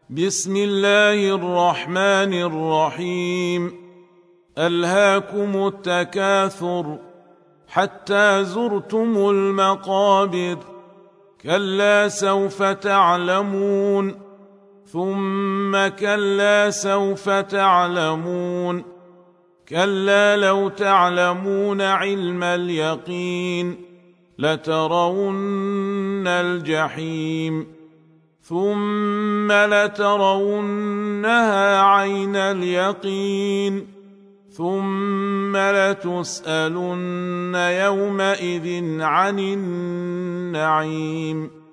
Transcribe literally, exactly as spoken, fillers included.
بسم الله الرحمن الرحيم. ألهاكم التكاثر حتى زرتم المقابر، كلا سوف تعلمون ثم كلا سوف تعلمون، كلا لو تعلمون علم اليقين لترون الجحيم ثم لترونها عين اليقين ثم لتسألن يومئذ عن النعيم.